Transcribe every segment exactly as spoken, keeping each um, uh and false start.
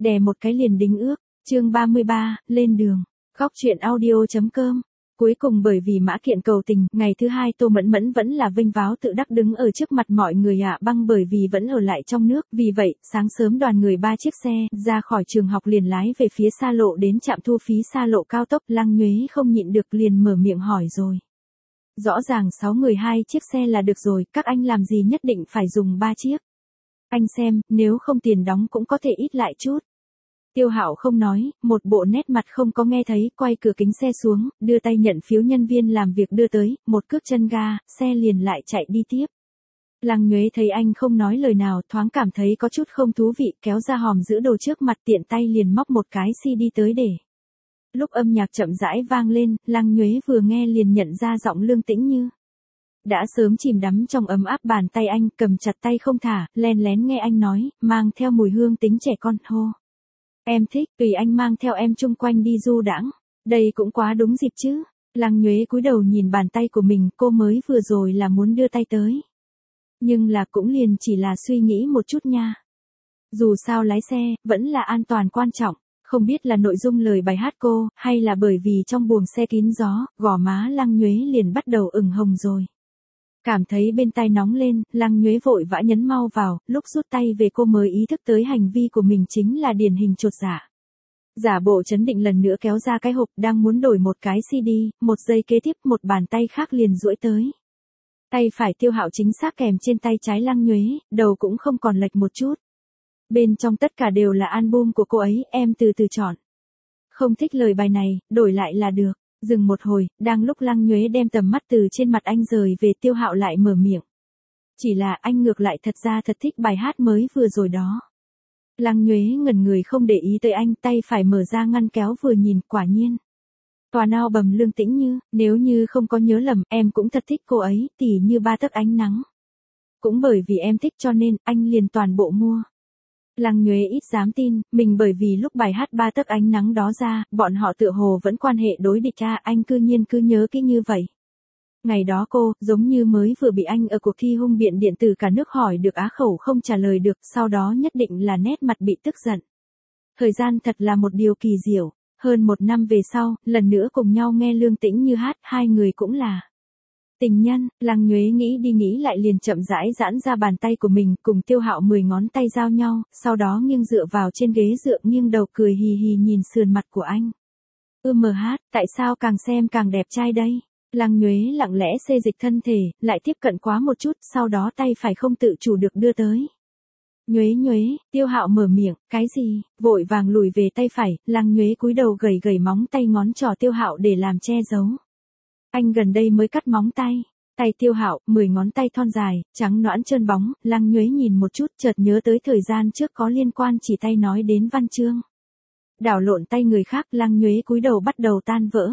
đè một cái liền đính ước. Chương ba mươi ba, lên đường. Góc truyện audio.com. Cuối cùng bởi vì mã kiện cầu tình, ngày thứ hai Tô Mẫn Mẫn vẫn là vênh váo tự đắc đứng ở trước mặt mọi người ạ băng bởi vì vẫn ở lại trong nước. Vì vậy, sáng sớm đoàn người ba chiếc xe, ra khỏi trường học liền lái về phía xa lộ đến trạm thu phí xa lộ cao tốc. Lăng Nhuế không nhịn được liền mở miệng hỏi rồi. Rõ ràng sáu người hai chiếc xe là được rồi, các anh làm gì nhất định phải dùng ba chiếc. Anh xem, nếu không tiền đóng cũng có thể ít lại chút. Tiêu Hạo không nói, một bộ nét mặt không có nghe thấy, quay cửa kính xe xuống, đưa tay nhận phiếu nhân viên làm việc đưa tới, một cước chân ga, xe liền lại chạy đi tiếp. Lăng Nhuế thấy anh không nói lời nào, thoáng cảm thấy có chút không thú vị, kéo ra hòm giữ đồ trước mặt, tiện tay liền móc một cái xê đê tới để. Lúc âm nhạc chậm rãi vang lên, Lăng Nhuế vừa nghe liền nhận ra giọng Lương Tĩnh Như. Đã sớm chìm đắm trong ấm áp bàn tay anh, cầm chặt tay không thả, len lén nghe anh nói, mang theo mùi hương tính trẻ con, hô. Em thích, tùy anh mang theo em chung quanh đi du đãng. Đây cũng quá đúng dịp chứ. Lăng Nhuế cúi đầu nhìn bàn tay của mình, cô mới vừa rồi là muốn đưa tay tới. Nhưng là cũng liền chỉ là suy nghĩ một chút nha. Dù sao lái xe, vẫn là an toàn quan trọng. Không biết là nội dung lời bài hát cô, hay là bởi vì trong buồng xe kín gió, gò má Lăng Nhuế liền bắt đầu ửng hồng rồi. Cảm thấy bên tai nóng lên, Lăng Nhuế vội vã nhấn mau vào, lúc rút tay về cô mới ý thức tới hành vi của mình chính là điển hình chột dạ. Giả bộ trấn định lần nữa kéo ra cái hộp đang muốn đổi một cái xê đê, một giây kế tiếp một bàn tay khác liền duỗi tới. Tay phải Tiêu Hạo chính xác kèm trên tay trái Lăng Nhuế, đầu cũng không còn lệch một chút. Bên trong tất cả đều là album của cô ấy, em từ từ chọn. Không thích lời bài này, đổi lại là được. Dừng một hồi, đang lúc Lăng Nhuế đem tầm mắt từ trên mặt anh rời về, Tiêu Hạo lại mở miệng. Chỉ là anh ngược lại thật ra thật thích bài hát mới vừa rồi đó. Lăng Nhuế ngẩn người không để ý tới anh, tay phải mở ra ngăn kéo vừa nhìn, quả nhiên. Toàn album Lương Tĩnh Như, nếu như không có nhớ lầm, em cũng thật thích cô ấy, tỉ như ba tấc ánh nắng. Cũng bởi vì em thích cho nên, anh liền toàn bộ mua. Lăng Nhuế ít dám tin, mình bởi vì lúc bài hát ba tấc ánh nắng đó ra, bọn họ tựa hồ vẫn quan hệ đối địch ra, anh cư nhiên cứ nhớ kỹ như vậy. Ngày đó cô, giống như mới vừa bị anh ở cuộc thi hung biện điện tử cả nước hỏi được á khẩu không trả lời được, sau đó nhất định là nét mặt bị tức giận. Thời gian thật là một điều kỳ diệu, hơn một năm về sau, lần nữa cùng nhau nghe Lương Tĩnh Như hát, hai người cũng là tình nhân. Lăng Nhuế nghĩ đi nghĩ lại liền chậm rãi giãn ra bàn tay của mình, cùng Tiêu Hạo mười ngón tay giao nhau, sau đó nghiêng dựa vào trên ghế dựa, nghiêng đầu cười hì hì nhìn sườn mặt của anh. Ư mờ hát, tại sao càng xem càng đẹp trai đây? Lăng Nhuế lặng lẽ xê dịch thân thể, lại tiếp cận quá một chút, sau đó tay phải không tự chủ được đưa tới. Nhuế Nhuế, Tiêu Hạo mở miệng, cái gì? Vội vàng lùi về tay phải, Lăng Nhuế cúi đầu gầy gầy móng tay ngón trỏ Tiêu Hạo để làm che giấu. Anh gần đây mới cắt móng tay. Tay Tiêu Hạo, mười ngón tay thon dài, trắng nõn trơn bóng, Lăng Nhuế nhìn một chút chợt nhớ tới thời gian trước có liên quan chỉ tay nói đến văn chương. Đảo lộn tay người khác, Lăng Nhuế cúi đầu bắt đầu tan vỡ.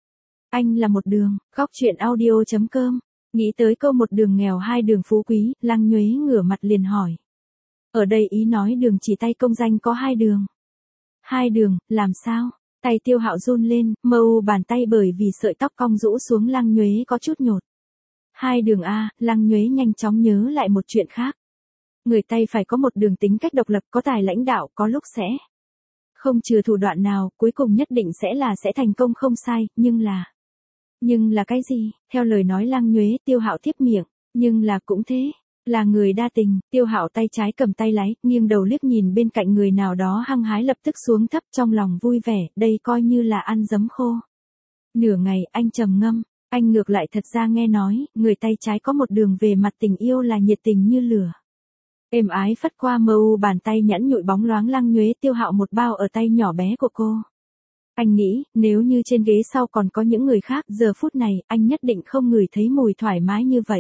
Anh là một đường, góc truyện audio.com. Nghĩ tới câu một đường nghèo hai đường phú quý, Lăng Nhuế ngửa mặt liền hỏi. Ở đây ý nói đường chỉ tay công danh có hai đường. Hai đường, làm sao? Tay Tiêu Hạo run lên, mờ u bàn tay bởi vì sợi tóc cong rũ xuống Lăng Nhuế có chút nhột. Hai đường A, Lăng Nhuế nhanh chóng nhớ lại một chuyện khác. Người tay phải có một đường tính cách độc lập, có tài lãnh đạo, có lúc sẽ không chừa thủ đoạn nào, cuối cùng nhất định sẽ là sẽ thành công không sai, nhưng là... Nhưng là cái gì? Theo lời nói Lăng Nhuế, Tiêu Hạo tiếp miệng, nhưng là cũng thế. Là người đa tình. Tiêu Hạo tay trái cầm tay lái, nghiêng đầu liếc nhìn bên cạnh người nào đó hăng hái lập tức xuống thấp, trong lòng vui vẻ, đây coi như là ăn giấm khô. Nửa ngày, anh trầm ngâm, anh ngược lại thật ra nghe nói, người tay trái có một đường về mặt tình yêu là nhiệt tình như lửa. Êm ái phất qua mờ u bàn tay nhẵn nhụi bóng loáng Lăng Nhuế, Tiêu Hạo một bao ở tay nhỏ bé của cô. Anh nghĩ, nếu như trên ghế sau còn có những người khác, giờ phút này, anh nhất định không ngửi thấy mùi thoải mái như vậy.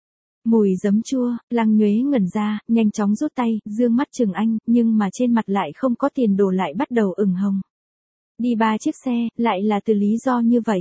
Mùi giấm chua. Lăng Nhuế ngẩn ra, nhanh chóng rút tay, dương mắt chừng anh, nhưng mà trên mặt lại không có tiền đồ lại bắt đầu ửng hồng. Đi ba chiếc xe, lại là từ lý do như vậy.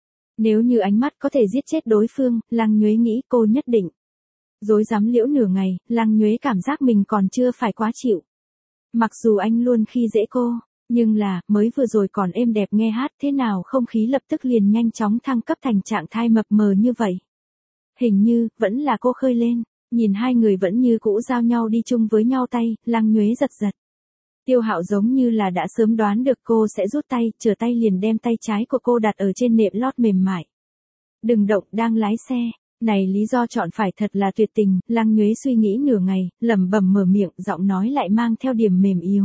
Nếu như ánh mắt có thể giết chết đối phương, Lăng Nhuế nghĩ cô nhất định. Dối dám liễu nửa ngày, Lăng Nhuế cảm giác mình còn chưa phải quá chịu. Mặc dù anh luôn khi dễ cô, nhưng là, mới vừa rồi còn êm đẹp nghe hát, thế nào không khí lập tức liền nhanh chóng thăng cấp thành trạng thái mập mờ như vậy. Hình như, vẫn là cô khơi lên, nhìn hai người vẫn như cũ giao nhau đi chung với nhau tay, Lăng Nhuế giật giật. Tiêu Hạo giống như là đã sớm đoán được cô sẽ rút tay, trở tay liền đem tay trái của cô đặt ở trên nệm lót mềm mại. Đừng động, đang lái xe. Này lý do chọn phải thật là tuyệt tình, Lăng Nhuế suy nghĩ nửa ngày, lẩm bẩm mở miệng, giọng nói lại mang theo điểm mềm yếu.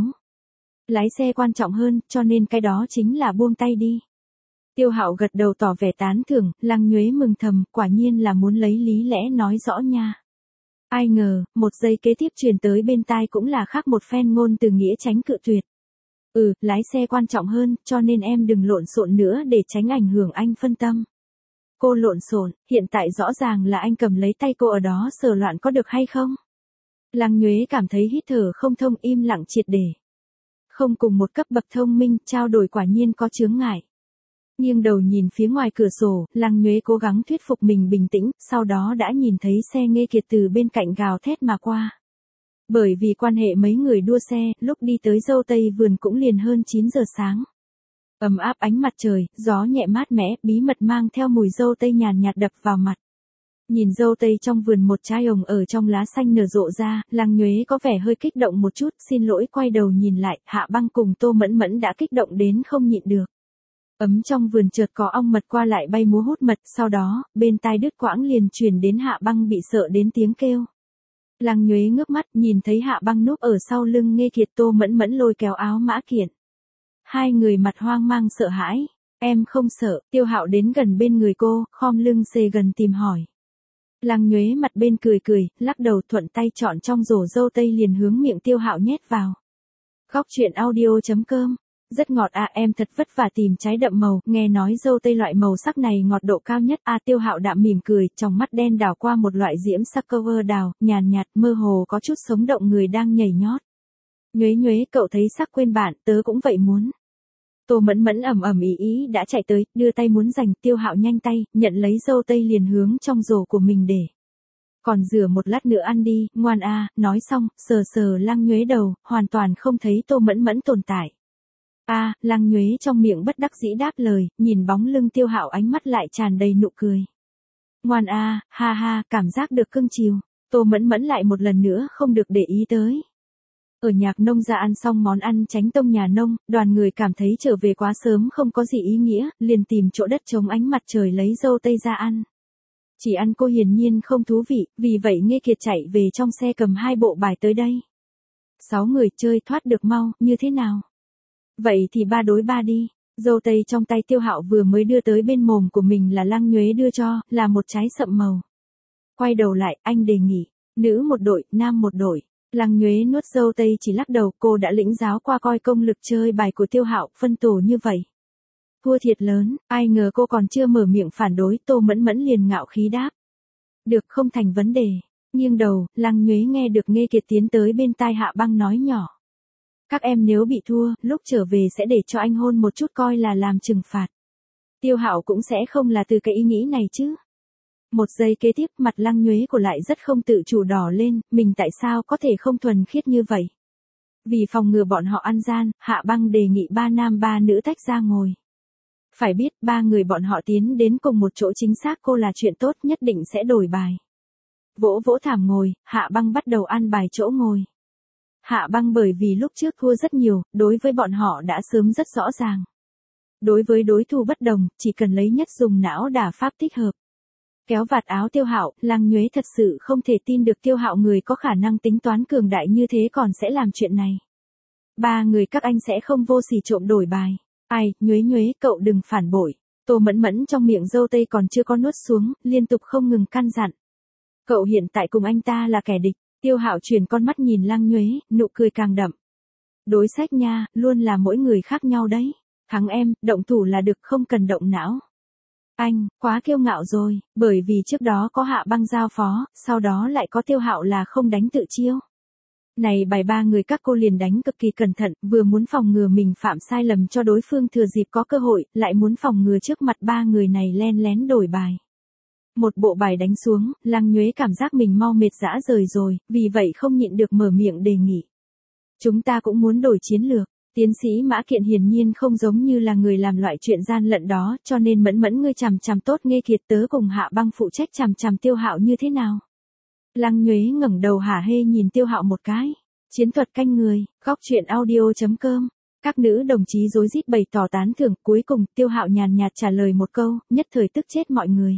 Lái xe quan trọng hơn, cho nên cái đó chính là buông tay đi. Tiêu Hạo gật đầu tỏ vẻ tán thưởng, Lăng Nhuế mừng thầm, quả nhiên là muốn lấy lý lẽ nói rõ nha. Ai ngờ, một giây kế tiếp truyền tới bên tai cũng là khác một phen ngôn từ nghĩa tránh cự tuyệt. Ừ, lái xe quan trọng hơn, cho nên em đừng lộn xộn nữa để tránh ảnh hưởng anh phân tâm. Cô lộn xộn, hiện tại rõ ràng là anh cầm lấy tay cô ở đó sờ loạn có được hay không? Lăng Nhuế cảm thấy hít thở không thông, im lặng triệt để. Không cùng một cấp bậc thông minh, trao đổi quả nhiên có chướng ngại. Nghiêng đầu nhìn phía ngoài cửa sổ, Lăng Nhuế cố gắng thuyết phục mình bình tĩnh, sau đó đã nhìn thấy xe Nghê Kiệt từ bên cạnh gào thét mà qua. Bởi vì quan hệ mấy người đua xe, lúc đi tới Dâu Tây vườn cũng liền hơn chín giờ sáng. Ấm áp ánh mặt trời, gió nhẹ mát mẻ, bí mật mang theo mùi dâu tây nhàn nhạt đập vào mặt. Nhìn dâu tây trong vườn một trái hồng ở trong lá xanh nở rộ ra, Lăng Nhuế có vẻ hơi kích động một chút, xin lỗi quay đầu nhìn lại, Hạ Băng cùng Tô Mẫn Mẫn đã kích động đến không nhịn được. Ấm trong vườn chợt có ong mật qua lại bay múa hút mật, sau đó, bên tai đứt quãng liền truyền đến Hạ Băng bị sợ đến tiếng kêu. Lăng Nhuế ngước mắt, nhìn thấy Hạ Băng núp ở sau lưng Nghê Kiệt, Tô Mẫn Mẫn lôi kéo áo Mã Kiện. Hai người mặt hoang mang sợ hãi. Em không sợ, Tiêu Hạo đến gần bên người cô, khom lưng xề gần tìm hỏi. Lăng Nhuế mặt bên cười cười, lắc đầu thuận tay chọn trong rổ dâu tây liền hướng miệng Tiêu Hạo nhét vào. Góc truyện audio chấm com. Rất ngọt à, em thật vất vả tìm trái đậm màu, nghe nói dâu tây loại màu sắc này ngọt độ cao nhất à. Tiêu Hạo đạm mỉm cười, trong mắt đen đảo qua một loại diễm sắc cover đào, nhàn nhạt, mơ hồ có chút sống động người đang nhảy nhót. Nhuế Nhuế, cậu thấy sắc quên bạn, tớ cũng vậy muốn. Tô Mẫn Mẫn ầm ầm ý ý đã chạy tới, đưa tay muốn giành, Tiêu Hạo nhanh tay, nhận lấy dâu tây liền hướng trong rổ của mình để. Còn rửa một lát nữa ăn đi, ngoan a. Nói xong, sờ sờ Lăng Nhuế đầu, hoàn toàn không thấy Tô Mẫn Mẫn tồn tại. A, Lăng Nhuế trong miệng bất đắc dĩ đáp lời, nhìn bóng lưng Tiêu Hạo ánh mắt lại tràn đầy nụ cười. Ngoan a, ha ha, cảm giác được cưng chiều. Tô Mẫn Mẫn lại một lần nữa không được để ý tới. Ở nhạc nông ra ăn xong món ăn tránh tông nhà nông, đoàn người cảm thấy trở về quá sớm không có gì ý nghĩa, liền tìm chỗ đất chống ánh mặt trời lấy dâu tây ra ăn. Chỉ ăn cô hiển nhiên không thú vị, vì vậy Nghê Kiệt chạy về trong xe cầm hai bộ bài tới đây. Sáu người chơi thoát được mau, như thế nào? Vậy thì ba đối ba đi. Dâu tây trong tay Tiêu Hạo vừa mới đưa tới bên mồm của mình là Lăng Nhuế đưa cho, là một trái sậm màu. Quay đầu lại, anh đề nghị, nữ một đội, nam một đội. Lăng Nhuế nuốt dâu tây chỉ lắc đầu, cô đã lĩnh giáo qua coi công lực chơi bài của Tiêu Hạo, phân tổ như vậy. Thua thiệt lớn, ai ngờ cô còn chưa mở miệng phản đối, Tô Mẫn Mẫn liền ngạo khí đáp. Được, không thành vấn đề. Nghiêng đầu, Lăng Nhuế nghe được Nghê Kiệt tiến tới bên tai Hạ Băng nói nhỏ. Các em nếu bị thua, lúc trở về sẽ để cho anh hôn một chút coi là làm trừng phạt. Tiêu Hạo cũng sẽ không là từ cái ý nghĩ này chứ. Một giây kế tiếp mặt Lăng Nhuế của lại rất không tự chủ đỏ lên, mình tại sao có thể không thuần khiết như vậy. Vì phòng ngừa bọn họ ăn gian, Hạ Băng đề nghị ba nam ba nữ tách ra ngồi. Phải biết ba người bọn họ tiến đến cùng một chỗ chính xác cô là chuyện tốt nhất định sẽ đổi bài. Vỗ vỗ thảm ngồi, Hạ Băng bắt đầu ăn bài chỗ ngồi. Hạ Băng bởi vì lúc trước thua rất nhiều, đối với bọn họ đã sớm rất rõ ràng. Đối với đối thủ bất đồng, chỉ cần lấy nhất dùng não đả pháp thích hợp. Kéo vạt áo Tiêu Hạo, Lăng Nhuế thật sự không thể tin được Tiêu Hạo người có khả năng tính toán cường đại như thế còn sẽ làm chuyện này. Ba người các anh sẽ không vô sỉ trộm đổi bài. Ai, Nhuế Nhuế, cậu đừng phản bội. Tô Mẫn Mẫn trong miệng dâu tây còn chưa có nuốt xuống, liên tục không ngừng căn dặn. Cậu hiện tại cùng anh ta là kẻ địch. Tiêu Hạo chuyển con mắt nhìn Lăng Nhuế, nụ cười càng đậm. Đối sách nha, luôn là mỗi người khác nhau đấy. Thắng em, động thủ là được, không cần động não. Anh, quá kiêu ngạo rồi, bởi vì trước đó có Hạ Băng giao phó, sau đó lại có Tiêu Hạo là không đánh tự chiêu. Này bài ba người các cô liền đánh cực kỳ cẩn thận, vừa muốn phòng ngừa mình phạm sai lầm cho đối phương thừa dịp có cơ hội, lại muốn phòng ngừa trước mặt ba người này len lén đổi bài. Một bộ bài đánh xuống, Lăng Nhuế cảm giác mình mau mệt rã rời rồi, vì vậy không nhịn được mở miệng đề nghị. Chúng ta cũng muốn đổi chiến lược. Tiến sĩ Mã Kiện hiển nhiên không giống như là người làm loại chuyện gian lận đó, cho nên Mẫn Mẫn ngươi chằm chằm tốt Nghê Kiệt, tớ cùng Hạ Băng phụ trách chằm chằm Tiêu Hạo như thế nào. Lăng Nhuế ngẩng đầu hả hê nhìn Tiêu Hạo một cái. Chiến thuật canh người, góc truyện audio.com. Các nữ đồng chí rối rít bày tỏ tán thưởng, cuối cùng Tiêu Hạo nhàn nhạt trả lời một câu, nhất thời tức chết mọi người.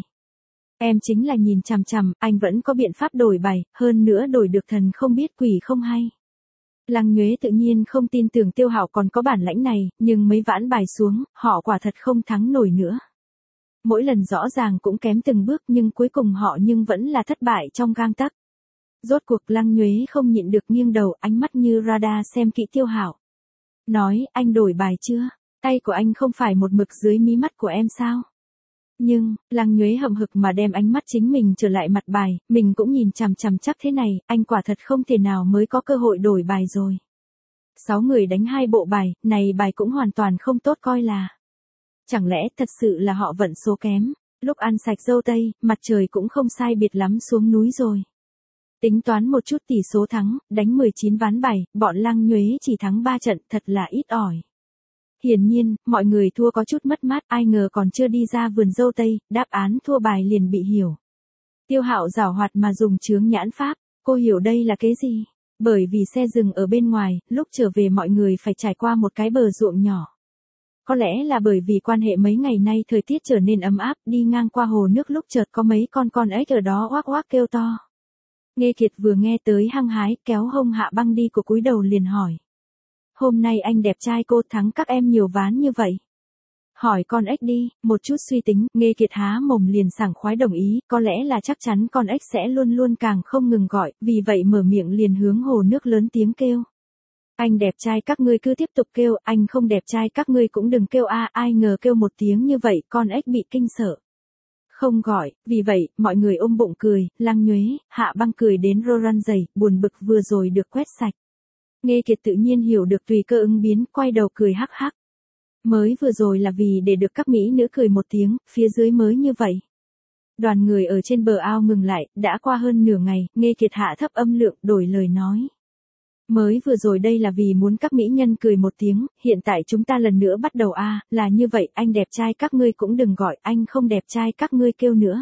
Em chính là nhìn chằm chằm, anh vẫn có biện pháp đổi bài, hơn nữa đổi được thần không biết quỷ không hay. Lăng Nhuế tự nhiên không tin tưởng Tiêu Hạo còn có bản lãnh này, nhưng mấy ván bài xuống, họ quả thật không thắng nổi nữa. Mỗi lần rõ ràng cũng kém từng bước nhưng cuối cùng họ nhưng vẫn là thất bại trong gang tấc. Rốt cuộc Lăng Nhuế không nhịn được nghiêng đầu, ánh mắt như radar xem kỹ Tiêu Hạo. Nói, anh đổi bài chưa? Tay của anh không phải một mực dưới mí mắt của em sao? Nhưng, Lăng Nhuế hậm hực mà đem ánh mắt chính mình trở lại mặt bài, mình cũng nhìn chằm chằm chắc thế này, anh quả thật không thể nào mới có cơ hội đổi bài rồi. Sáu người đánh hai bộ bài, này bài cũng hoàn toàn không tốt coi là. Chẳng lẽ thật sự là họ vận số kém, lúc ăn sạch dâu tây, mặt trời cũng không sai biệt lắm xuống núi rồi. Tính toán một chút tỷ số thắng, đánh mười chín ván bài, bọn Lăng Nhuế chỉ thắng ba trận, thật là ít ỏi. Hiển nhiên, mọi người thua có chút mất mát, ai ngờ còn chưa đi ra vườn dâu tây, đáp án thua bài liền bị hiểu. Tiêu Hạo giảo hoạt mà dùng chướng nhãn pháp, cô hiểu đây là cái gì? Bởi vì xe dừng ở bên ngoài, lúc trở về mọi người phải trải qua một cái bờ ruộng nhỏ. Có lẽ là bởi vì quan hệ mấy ngày nay thời tiết trở nên ấm áp, đi ngang qua hồ nước lúc chợt có mấy con con ếch ở đó oác oác kêu to. Nghê Kiệt vừa nghe tới hăng hái, kéo hông Hạ Băng đi của cúi đầu liền hỏi. Hôm nay anh đẹp trai cô thắng các em nhiều ván như vậy. Hỏi con ếch đi, một chút suy tính, Nghê Kiệt há mồm liền sảng khoái đồng ý, có lẽ là chắc chắn con ếch sẽ luôn luôn càng không ngừng gọi, vì vậy mở miệng liền hướng hồ nước lớn tiếng kêu. Anh đẹp trai các ngươi cứ tiếp tục kêu, anh không đẹp trai các ngươi cũng đừng kêu a, ai ngờ kêu một tiếng như vậy, con ếch bị kinh sợ. Không gọi, vì vậy, mọi người ôm bụng cười, Lăng Nhuế, Hạ Băng cười đến rô răn rẩy, buồn bực vừa rồi được quét sạch. Nghê Kiệt tự nhiên hiểu được tùy cơ ứng biến, quay đầu cười hắc hắc. Mới vừa rồi là vì để được các mỹ nữ cười một tiếng, phía dưới mới như vậy. Đoàn người ở trên bờ ao ngừng lại, đã qua hơn nửa ngày, Nghê Kiệt hạ thấp âm lượng, đổi lời nói. Mới vừa rồi đây là vì muốn các mỹ nhân cười một tiếng, hiện tại chúng ta lần nữa bắt đầu a, à, là như vậy, anh đẹp trai các ngươi cũng đừng gọi, anh không đẹp trai các ngươi kêu nữa.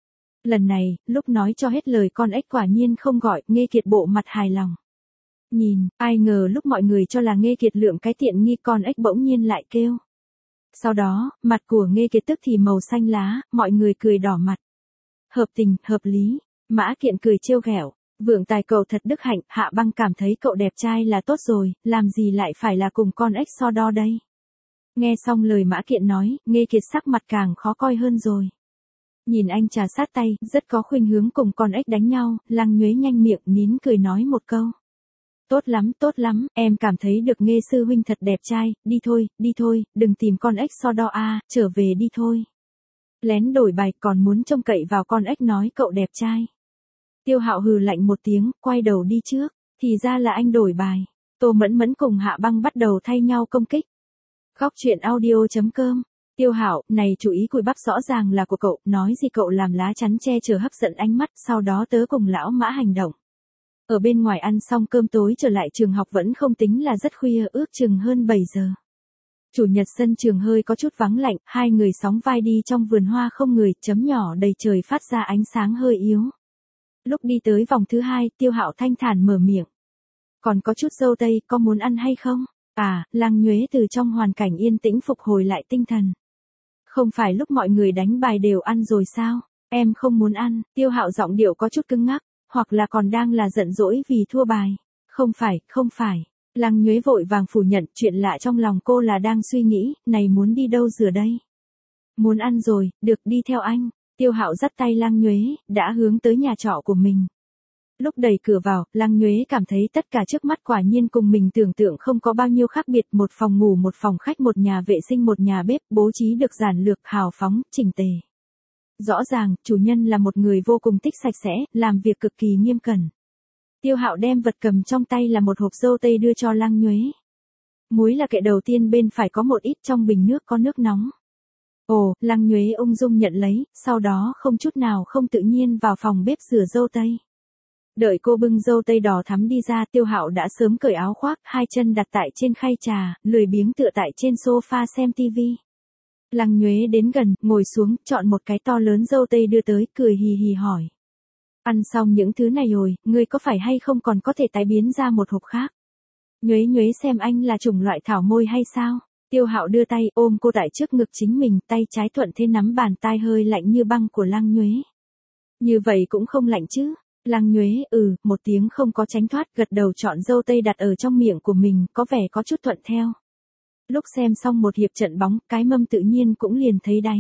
Lần này, lúc nói cho hết lời con ếch quả nhiên không gọi, Nghê Kiệt bộ mặt hài lòng. Nhìn, ai ngờ lúc mọi người cho là Nghê Kiệt lượm cái tiện nghi con ếch bỗng nhiên lại kêu. Sau đó, mặt của Nghê Kiệt tức thì màu xanh lá, mọi người cười đỏ mặt. Hợp tình, hợp lý, Mã Kiện cười trêu ghẹo. Vượng tài cậu thật đức hạnh, Hạ Băng cảm thấy cậu đẹp trai là tốt rồi, làm gì lại phải là cùng con ếch so đo đây. Nghe xong lời Mã Kiện nói, Nghê Kiệt sắc mặt càng khó coi hơn rồi. Nhìn anh trà sát tay, rất có khuynh hướng cùng con ếch đánh nhau, Lăng Nhuế nhanh miệng nín cười nói một câu. Tốt lắm, tốt lắm, em cảm thấy được Nghê sư huynh thật đẹp trai, đi thôi, đi thôi, đừng tìm con ếch so đo a, trở về đi thôi. Lén đổi bài còn muốn trông cậy vào con ếch nói cậu đẹp trai. Tiêu Hạo hừ lạnh một tiếng, quay đầu đi trước, thì ra là anh đổi bài. Tô Mẫn Mẫn cùng Hạ Băng bắt đầu thay nhau công kích. Góc truyện audio.com. Tiêu Hạo, này chú ý cùi bắp rõ ràng là của cậu, nói gì cậu làm lá chắn che chở hấp dẫn ánh mắt, sau đó tớ cùng lão Mã hành động. Ở bên ngoài ăn xong cơm tối trở lại trường học vẫn không tính là rất khuya, ước chừng hơn bảy giờ. Chủ nhật sân trường hơi có chút vắng lạnh, hai người sóng vai đi trong vườn hoa không người, chấm nhỏ đầy trời phát ra ánh sáng hơi yếu. Lúc đi tới vòng thứ hai, Tiêu Hạo thanh thản mở miệng. Còn có chút dâu tây, có muốn ăn hay không? À, Lăng Nhuế từ trong hoàn cảnh yên tĩnh phục hồi lại tinh thần. Không phải lúc mọi người đánh bài đều ăn rồi sao? Em không muốn ăn, Tiêu Hạo giọng điệu có chút cứng ngắc, hoặc là còn đang là giận dỗi vì thua bài. Không phải, không phải. Lăng Nhuế vội vàng phủ nhận, chuyện lạ trong lòng cô là đang suy nghĩ, này muốn đi đâu rửa đây? Muốn ăn rồi, được đi theo anh. Tiêu Hạo dắt tay Lăng Nhuế, đã hướng tới nhà trọ của mình. Lúc đẩy cửa vào, Lăng Nhuế cảm thấy tất cả trước mắt quả nhiên cùng mình tưởng tượng không có bao nhiêu khác biệt, một phòng ngủ, một phòng khách, một nhà vệ sinh, một nhà bếp, bố trí được giản lược, hào phóng, chỉnh tề. Rõ ràng, chủ nhân là một người vô cùng thích sạch sẽ, làm việc cực kỳ nghiêm cẩn. Tiêu Hạo đem vật cầm trong tay là một hộp dâu tây đưa cho Lăng Nhuế. Muối là kệ đầu tiên, bên phải có một ít, trong bình nước có nước nóng. Ồ, Lăng Nhuế ung dung nhận lấy, sau đó không chút nào không tự nhiên vào phòng bếp rửa dâu tây. Đợi cô bưng dâu tây đỏ thắm đi ra, Tiêu Hạo đã sớm cởi áo khoác, hai chân đặt tại trên khay trà, lười biếng tựa tại trên sofa xem tivi. Lăng Nhuế đến gần, ngồi xuống, chọn một cái to lớn dâu tây đưa tới, cười hì hì hỏi. Ăn xong những thứ này rồi, ngươi có phải hay không còn có thể tái biến ra một hộp khác? Nhuế nhuế xem anh là chủng loại thảo môi hay sao? Tiêu Hạo đưa tay ôm cô tại trước ngực chính mình, tay trái thuận thế nắm bàn tay hơi lạnh như băng của Lăng Nhuế. Như vậy cũng không lạnh chứ? Lăng Nhuế, ừ, một tiếng không có tránh thoát, gật đầu chọn dâu tây đặt ở trong miệng của mình, có vẻ có chút thuận theo. Lúc xem xong một hiệp trận bóng, cái mâm tự nhiên cũng liền thấy đáy.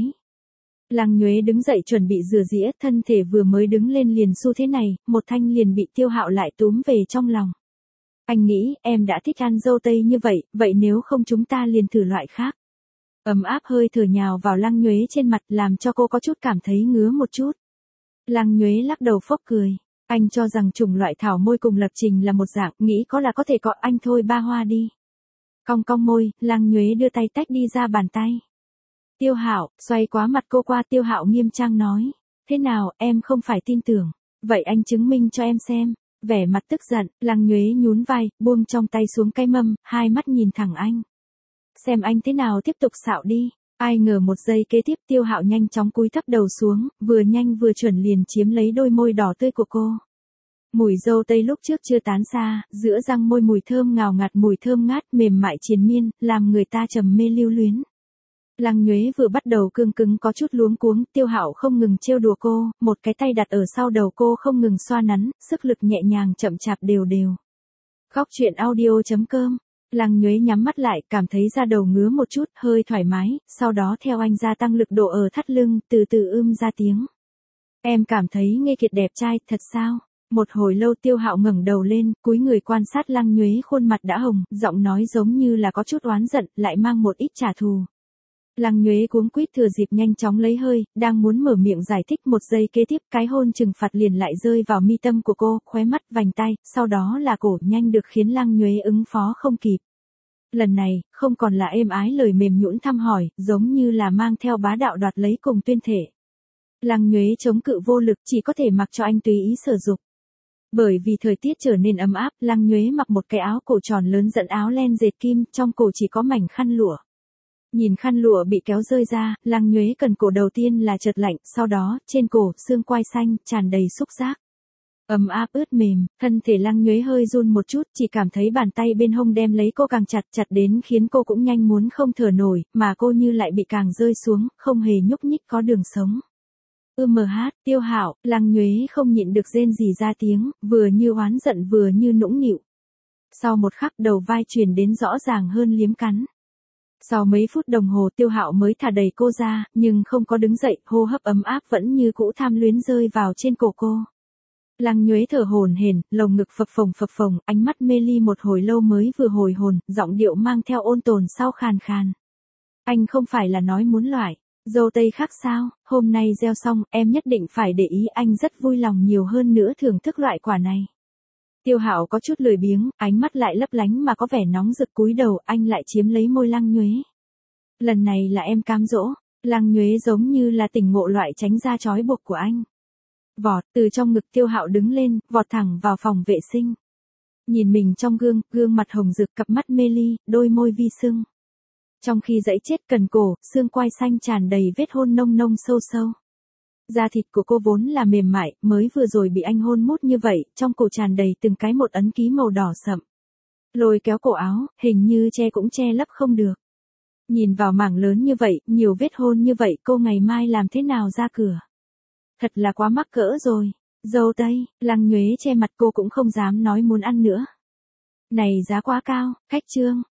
Lăng Nhuế đứng dậy chuẩn bị rửa dĩa, thân thể vừa mới đứng lên liền xu thế này, một thanh liền bị Tiêu Hạo lại túm về trong lòng. Anh nghĩ, em đã thích ăn dâu tây như vậy, vậy nếu không chúng ta liền thử loại khác. Ấm áp hơi thở nhào vào Lăng Nhuế trên mặt làm cho cô có chút cảm thấy ngứa một chút. Lăng Nhuế lắc đầu phốc cười. Anh cho rằng chủng loại thảo môi cùng lập trình là một dạng, nghĩ có là có thể có anh thôi ba hoa đi. Cong cong môi, Lăng Nhuế đưa tay tách đi ra bàn tay. Tiêu Hạo, xoay quá mặt cô qua Tiêu Hạo nghiêm trang nói. Thế nào, em không phải tin tưởng. Vậy anh chứng minh cho em xem. Vẻ mặt tức giận, Lăng Nhuế nhún vai, buông trong tay xuống cái mâm, hai mắt nhìn thẳng anh. Xem anh thế nào tiếp tục xạo đi. Ai ngờ một giây kế tiếp Tiêu Hạo nhanh chóng cúi thấp đầu xuống, vừa nhanh vừa chuẩn liền chiếm lấy đôi môi đỏ tươi của cô. Mùi dâu tây lúc trước chưa tán xa, giữa răng môi mùi thơm ngào ngạt mùi thơm ngát mềm mại triền miên, làm người ta trầm mê lưu luyến. Lăng Nhuế vừa bắt đầu cương cứng có chút luống cuống, Tiêu Hạo không ngừng trêu đùa cô, một cái tay đặt ở sau đầu cô không ngừng xoa nắn, sức lực nhẹ nhàng chậm chạp đều đều. Khóc chuyện audio chấm com. Lăng Nhuế nhắm mắt lại, cảm thấy da đầu ngứa một chút, hơi thoải mái, sau đó theo anh gia tăng lực độ ở thắt lưng, từ từ ưm ra tiếng. Em cảm thấy Nghê Kiệt đẹp trai, thật sao? Một hồi lâu Tiêu Hạo ngẩng đầu lên, cúi người quan sát Lăng Nhuế khuôn mặt đã hồng, giọng nói giống như là có chút oán giận, lại mang một ít trả thù. Lăng Nhuế cuống quýt thừa dịp nhanh chóng lấy hơi, đang muốn mở miệng giải thích một giây kế tiếp cái hôn trừng phạt liền lại rơi vào mi tâm của cô, khóe mắt vành tay, sau đó là cổ nhanh được khiến Lăng Nhuế ứng phó không kịp. Lần này, không còn là êm ái lời mềm nhũn thăm hỏi, giống như là mang theo bá đạo đoạt lấy cùng tuyên thể. Lăng Nhuế chống cự vô lực chỉ có thể mặc cho anh tùy ý sử dụng. Bởi vì thời tiết trở nên ấm áp, Lăng Nhuế mặc một cái áo cổ tròn lớn dẫn áo len dệt kim, trong cổ chỉ có mảnh khăn lụa. Nhìn khăn lụa bị kéo rơi ra, Lăng Nhuế cần cổ đầu tiên là chợt lạnh, sau đó, trên cổ, xương quai xanh, tràn đầy xúc giác. Ấm áp ướt mềm, thân thể Lăng Nhuế hơi run một chút, chỉ cảm thấy bàn tay bên hông đem lấy cô càng chặt chặt đến khiến cô cũng nhanh muốn không thở nổi, mà cô như lại bị càng rơi xuống, không hề nhúc nhích có đường sống. Ư mờ hát, Tiêu Hạo, Lăng Nhuế không nhịn được rên rỉ ra tiếng, vừa như oán giận vừa như nũng nịu. Sau một khắc đầu vai truyền đến rõ ràng hơn liếm cắn. Sau mấy phút đồng hồ Tiêu Hạo mới thả đầy cô ra, nhưng không có đứng dậy, hô hấp ấm áp vẫn như cũ tham luyến rơi vào trên cổ cô. Lăng Nhuế thở hổn hển, lồng ngực phập phồng phập phồng, ánh mắt mê ly một hồi lâu mới vừa hồi hồn, giọng điệu mang theo ôn tồn sau khàn khàn. Anh không phải là nói muốn loại dâu tây khác sao, hôm nay gieo xong, em nhất định phải để ý, anh rất vui lòng nhiều hơn nữa thưởng thức loại quả này. Tiêu Hạo có chút lười biếng, ánh mắt lại lấp lánh mà có vẻ nóng rực cúi đầu, anh lại chiếm lấy môi Lăng Nhuế. Lần này là em cám dỗ, Lăng Nhuế giống như là tỉnh ngộ loại tránh ra trói buộc của anh. Vọt, từ trong ngực Tiêu Hạo đứng lên, vọt thẳng vào phòng vệ sinh. Nhìn mình trong gương, gương mặt hồng rực, cặp mắt mê ly, đôi môi vi sưng. Trong khi dãy chết cần cổ, xương quai xanh tràn đầy vết hôn nông nông sâu sâu. Da thịt của cô vốn là mềm mại, mới vừa rồi bị anh hôn mút như vậy, trong cổ tràn đầy từng cái một ấn ký màu đỏ sậm. Lôi kéo cổ áo, hình như che cũng che lấp không được. Nhìn vào mảng lớn như vậy, nhiều vết hôn như vậy, cô ngày mai làm thế nào ra cửa? Thật là quá mắc cỡ rồi. Dâu tây, Lăng Nhuế che mặt cô cũng không dám nói muốn ăn nữa. Này giá quá cao, khách trương.